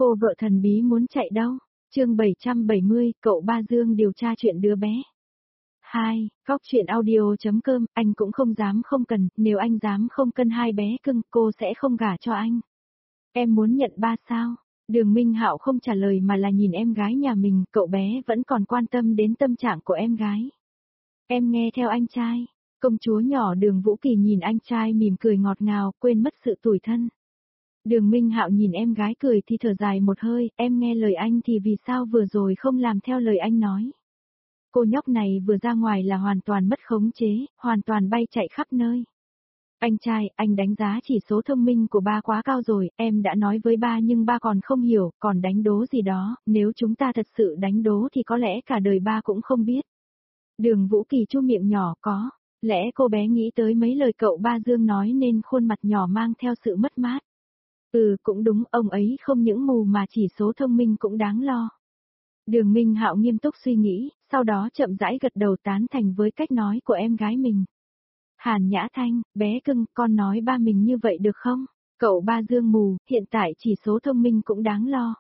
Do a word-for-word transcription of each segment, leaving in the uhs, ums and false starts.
Cô vợ thần bí muốn chạy đâu? Chương bảy trăm bảy mươi, cậu ba Dương điều tra chuyện đứa bé. hai. Góc truyện audio.com, anh cũng không dám không cần, nếu anh dám không cân hai bé cưng, cô sẽ không gả cho anh. Em muốn nhận ba sao? Đường Minh Hạo không trả lời mà là nhìn em gái nhà mình, cậu bé vẫn còn quan tâm đến tâm trạng của em gái. Em nghe theo anh trai. Công chúa nhỏ Đường Vũ Kỳ nhìn anh trai mỉm cười ngọt ngào, quên mất sự tủi thân. Đường Minh Hạo nhìn em gái cười thì thở dài một hơi, em nghe lời anh thì vì sao vừa rồi không làm theo lời anh nói. Cô nhóc này vừa ra ngoài là hoàn toàn mất khống chế, hoàn toàn bay chạy khắp nơi. Anh trai, anh đánh giá chỉ số thông minh của ba quá cao rồi, em đã nói với ba nhưng ba còn không hiểu, còn đánh đố gì đó, nếu chúng ta thật sự đánh đố thì có lẽ cả đời ba cũng không biết. Đường Vũ Kỳ chu miệng nhỏ có, lẽ cô bé nghĩ tới mấy lời cậu ba Dương nói nên khuôn mặt nhỏ mang theo sự mất mát. Ừ, cũng đúng, ông ấy không những mù mà chỉ số thông minh cũng đáng lo. Đường Minh Hạo nghiêm túc suy nghĩ, sau đó chậm rãi gật đầu tán thành với cách nói của em gái mình. Hàn Nhã Thanh, bé cưng, con nói ba mình như vậy được không? Cậu ba Dương mù, hiện tại chỉ số thông minh cũng đáng lo.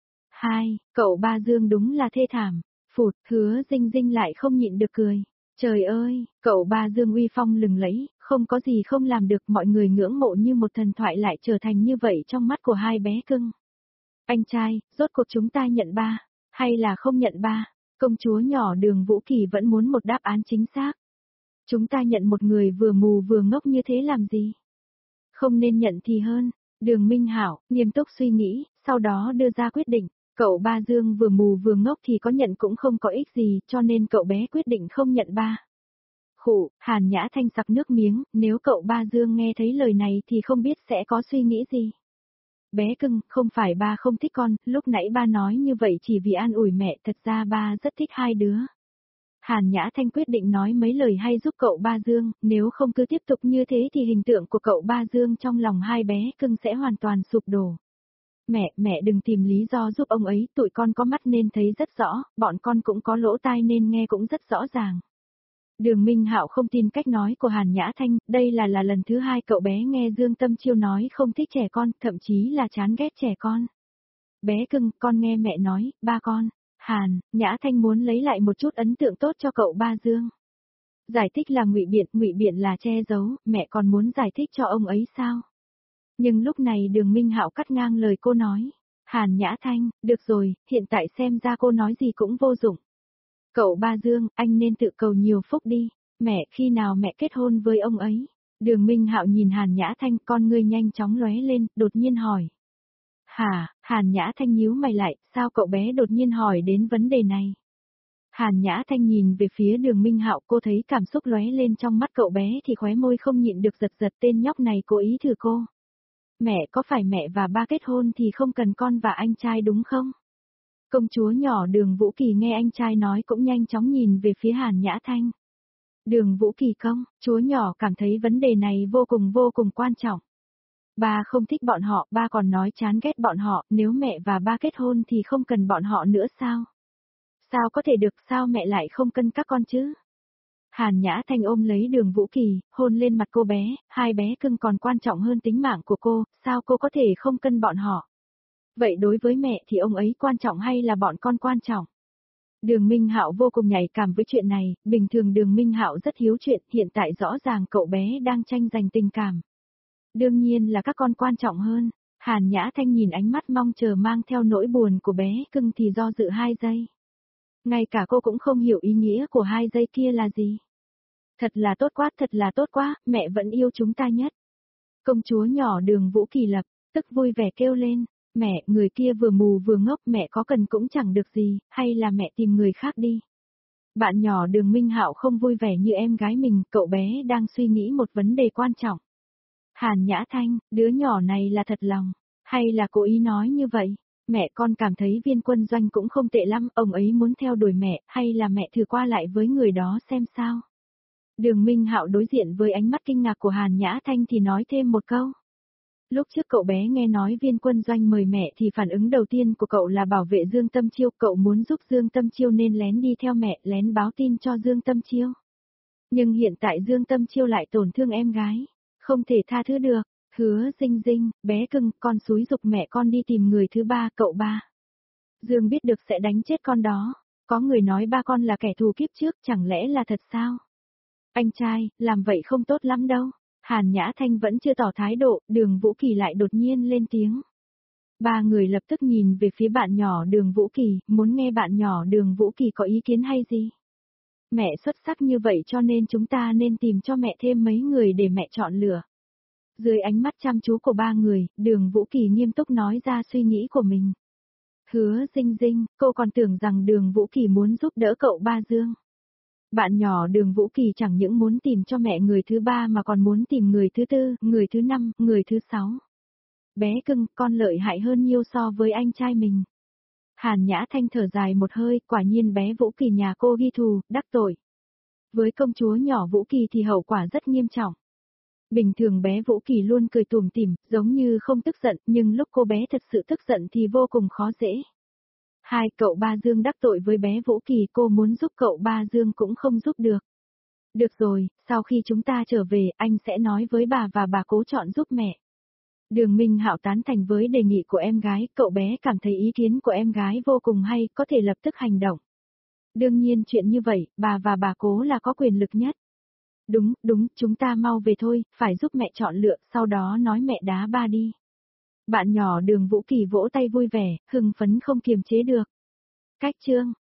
Hai, cậu ba Dương đúng là thê thảm. Phụt, Hứa Dinh Dinh lại không nhịn được cười. Trời ơi, cậu ba Dương uy phong lừng lẫy, không có gì không làm được, mọi người ngưỡng mộ như một thần thoại lại trở thành như vậy trong mắt của hai bé cưng. Anh trai, rốt cuộc chúng ta nhận ba, hay là không nhận ba? Công chúa nhỏ Đường Vũ Kỳ vẫn muốn một đáp án chính xác. Chúng ta nhận một người vừa mù vừa ngốc như thế làm gì? Không nên nhận thì hơn. Đường Minh Hạo nghiêm túc suy nghĩ, sau đó đưa ra quyết định. Cậu ba Dương vừa mù vừa ngốc thì có nhận cũng không có ích gì, cho nên cậu bé quyết định không nhận ba. Khụ, Hàn Nhã Thanh sặc nước miếng, nếu cậu ba Dương nghe thấy lời này thì không biết sẽ có suy nghĩ gì. Bé cưng, không phải ba không thích con, lúc nãy ba nói như vậy chỉ vì an ủi mẹ, thật ra ba rất thích hai đứa. Hàn Nhã Thanh quyết định nói mấy lời hay giúp cậu ba Dương, nếu không cứ tiếp tục như thế thì hình tượng của cậu ba Dương trong lòng hai bé cưng sẽ hoàn toàn sụp đổ. Mẹ, mẹ đừng tìm lý do giúp ông ấy, tụi con có mắt nên thấy rất rõ, bọn con cũng có lỗ tai nên nghe cũng rất rõ ràng. Đường Minh Hạo không tin cách nói của Hàn Nhã Thanh, đây là là lần thứ hai cậu bé nghe Dương Tâm Chiêu nói không thích trẻ con, thậm chí là chán ghét trẻ con. Bé cưng, con nghe mẹ nói, ba con. Hàn, Nhã Thanh muốn lấy lại một chút ấn tượng tốt cho cậu ba Dương. Giải thích là ngụy biện, ngụy biện là che giấu, mẹ còn muốn giải thích cho ông ấy sao? Nhưng lúc này Đường Minh Hạo cắt ngang lời cô nói. Hàn Nhã Thanh, được rồi, hiện tại xem ra cô nói gì cũng vô dụng. Cậu ba Dương, anh nên tự cầu nhiều phúc đi. Mẹ, khi nào mẹ kết hôn với ông ấy? Đường Minh Hạo nhìn Hàn Nhã Thanh, con ngươi nhanh chóng lóe lên, đột nhiên hỏi. Hả, Hàn Nhã Thanh nhíu mày lại, sao cậu bé đột nhiên hỏi đến vấn đề này? Hàn Nhã Thanh nhìn về phía Đường Minh Hạo, cô thấy cảm xúc lóe lên trong mắt cậu bé thì khóe môi không nhịn được giật giật, tên nhóc này cố ý thử cô. Mẹ, có phải mẹ và ba kết hôn thì không cần con và anh trai đúng không? Công chúa nhỏ Đường Vũ Kỳ nghe anh trai nói cũng nhanh chóng nhìn về phía Hàn Nhã Thanh. Đường Vũ Kỳ công, chúa nhỏ cảm thấy vấn đề này vô cùng vô cùng quan trọng. Ba không thích bọn họ, ba còn nói chán ghét bọn họ, nếu mẹ và ba kết hôn thì không cần bọn họ nữa sao? Sao có thể được, sao mẹ lại không cân các con chứ? Hàn Nhã Thanh ôm lấy Đường Vũ Kỳ, hôn lên mặt cô bé, hai bé cưng còn quan trọng hơn tính mạng của cô, sao cô có thể không cân bọn họ? Vậy đối với mẹ thì ông ấy quan trọng hay là bọn con quan trọng? Đường Minh Hạo vô cùng nhạy cảm với chuyện này, bình thường Đường Minh Hạo rất hiếu chuyện, hiện tại rõ ràng cậu bé đang tranh giành tình cảm. Đương nhiên là các con quan trọng hơn. Hàn Nhã Thanh nhìn ánh mắt mong chờ mang theo nỗi buồn của bé cưng thì do dự hai giây. Ngay cả cô cũng không hiểu ý nghĩa của hai giây kia là gì. Thật là tốt quá, thật là tốt quá, mẹ vẫn yêu chúng ta nhất. Công chúa nhỏ Đường Vũ Kỳ lập tức vui vẻ kêu lên, mẹ, người kia vừa mù vừa ngốc, mẹ có cần cũng chẳng được gì, hay là mẹ tìm người khác đi. Bạn nhỏ Đường Minh Hạo không vui vẻ như em gái mình, cậu bé đang suy nghĩ một vấn đề quan trọng. Hàn Nhã Thanh, đứa nhỏ này là thật lòng, hay là cố ý nói như vậy? Mẹ con cảm thấy Viên Quân Doanh cũng không tệ lắm, ông ấy muốn theo đuổi mẹ, hay là mẹ thử qua lại với người đó xem sao? Đường Minh Hạo đối diện với ánh mắt kinh ngạc của Hàn Nhã Thanh thì nói thêm một câu. Lúc trước cậu bé nghe nói Viên Quân Doanh mời mẹ thì phản ứng đầu tiên của cậu là bảo vệ Dương Tâm Chiêu, cậu muốn giúp Dương Tâm Chiêu nên lén đi theo mẹ, lén báo tin cho Dương Tâm Chiêu. Nhưng hiện tại Dương Tâm Chiêu lại tổn thương em gái. Không thể tha thứ được, Hứa Dinh Dinh, bé cưng, con xúi giục mẹ con đi tìm người thứ ba, cậu ba. Dương biết được sẽ đánh chết con đó. Có người nói ba con là kẻ thù kiếp trước, chẳng lẽ là thật sao? Anh trai, làm vậy không tốt lắm đâu. Hàn Nhã Thanh vẫn chưa tỏ thái độ, Đường Vũ Kỳ lại đột nhiên lên tiếng. Ba người lập tức nhìn về phía bạn nhỏ Đường Vũ Kỳ, muốn nghe bạn nhỏ Đường Vũ Kỳ có ý kiến hay gì. Mẹ xuất sắc như vậy cho nên chúng ta nên tìm cho mẹ thêm mấy người để mẹ chọn lựa. Dưới ánh mắt chăm chú của ba người, Đường Vũ Kỳ nghiêm túc nói ra suy nghĩ của mình. Hứa Dinh Dinh, cô còn tưởng rằng Đường Vũ Kỳ muốn giúp đỡ cậu ba Dương. Bạn nhỏ Đường Vũ Kỳ chẳng những muốn tìm cho mẹ người thứ ba mà còn muốn tìm người thứ tư, người thứ năm, người thứ sáu. Bé cưng, con lợi hại hơn nhiều so với anh trai mình. Hàn Nhã Thanh thở dài một hơi, quả nhiên bé Vũ Kỳ nhà cô ghi thù, đắc tội. Với công chúa nhỏ Vũ Kỳ thì hậu quả rất nghiêm trọng. Bình thường bé Vũ Kỳ luôn cười tủm tỉm, giống như không tức giận, nhưng lúc cô bé thật sự tức giận thì vô cùng khó dễ. Hai, cậu ba Dương đắc tội với bé Vũ Kỳ, cô muốn giúp cậu ba Dương cũng không giúp được. Được rồi, sau khi chúng ta trở về, anh sẽ nói với bà và bà cố chọn giúp mẹ. Đường Minh Hạo tán thành với đề nghị của em gái, cậu bé cảm thấy ý kiến của em gái vô cùng hay, có thể lập tức hành động. Đương nhiên chuyện như vậy, bà và bà cố là có quyền lực nhất. Đúng, đúng, chúng ta mau về thôi, phải giúp mẹ chọn lựa, sau đó nói mẹ đá ba đi. Bạn nhỏ Đường Vũ Kỳ vỗ tay vui vẻ, hưng phấn không kiềm chế được. Cách chương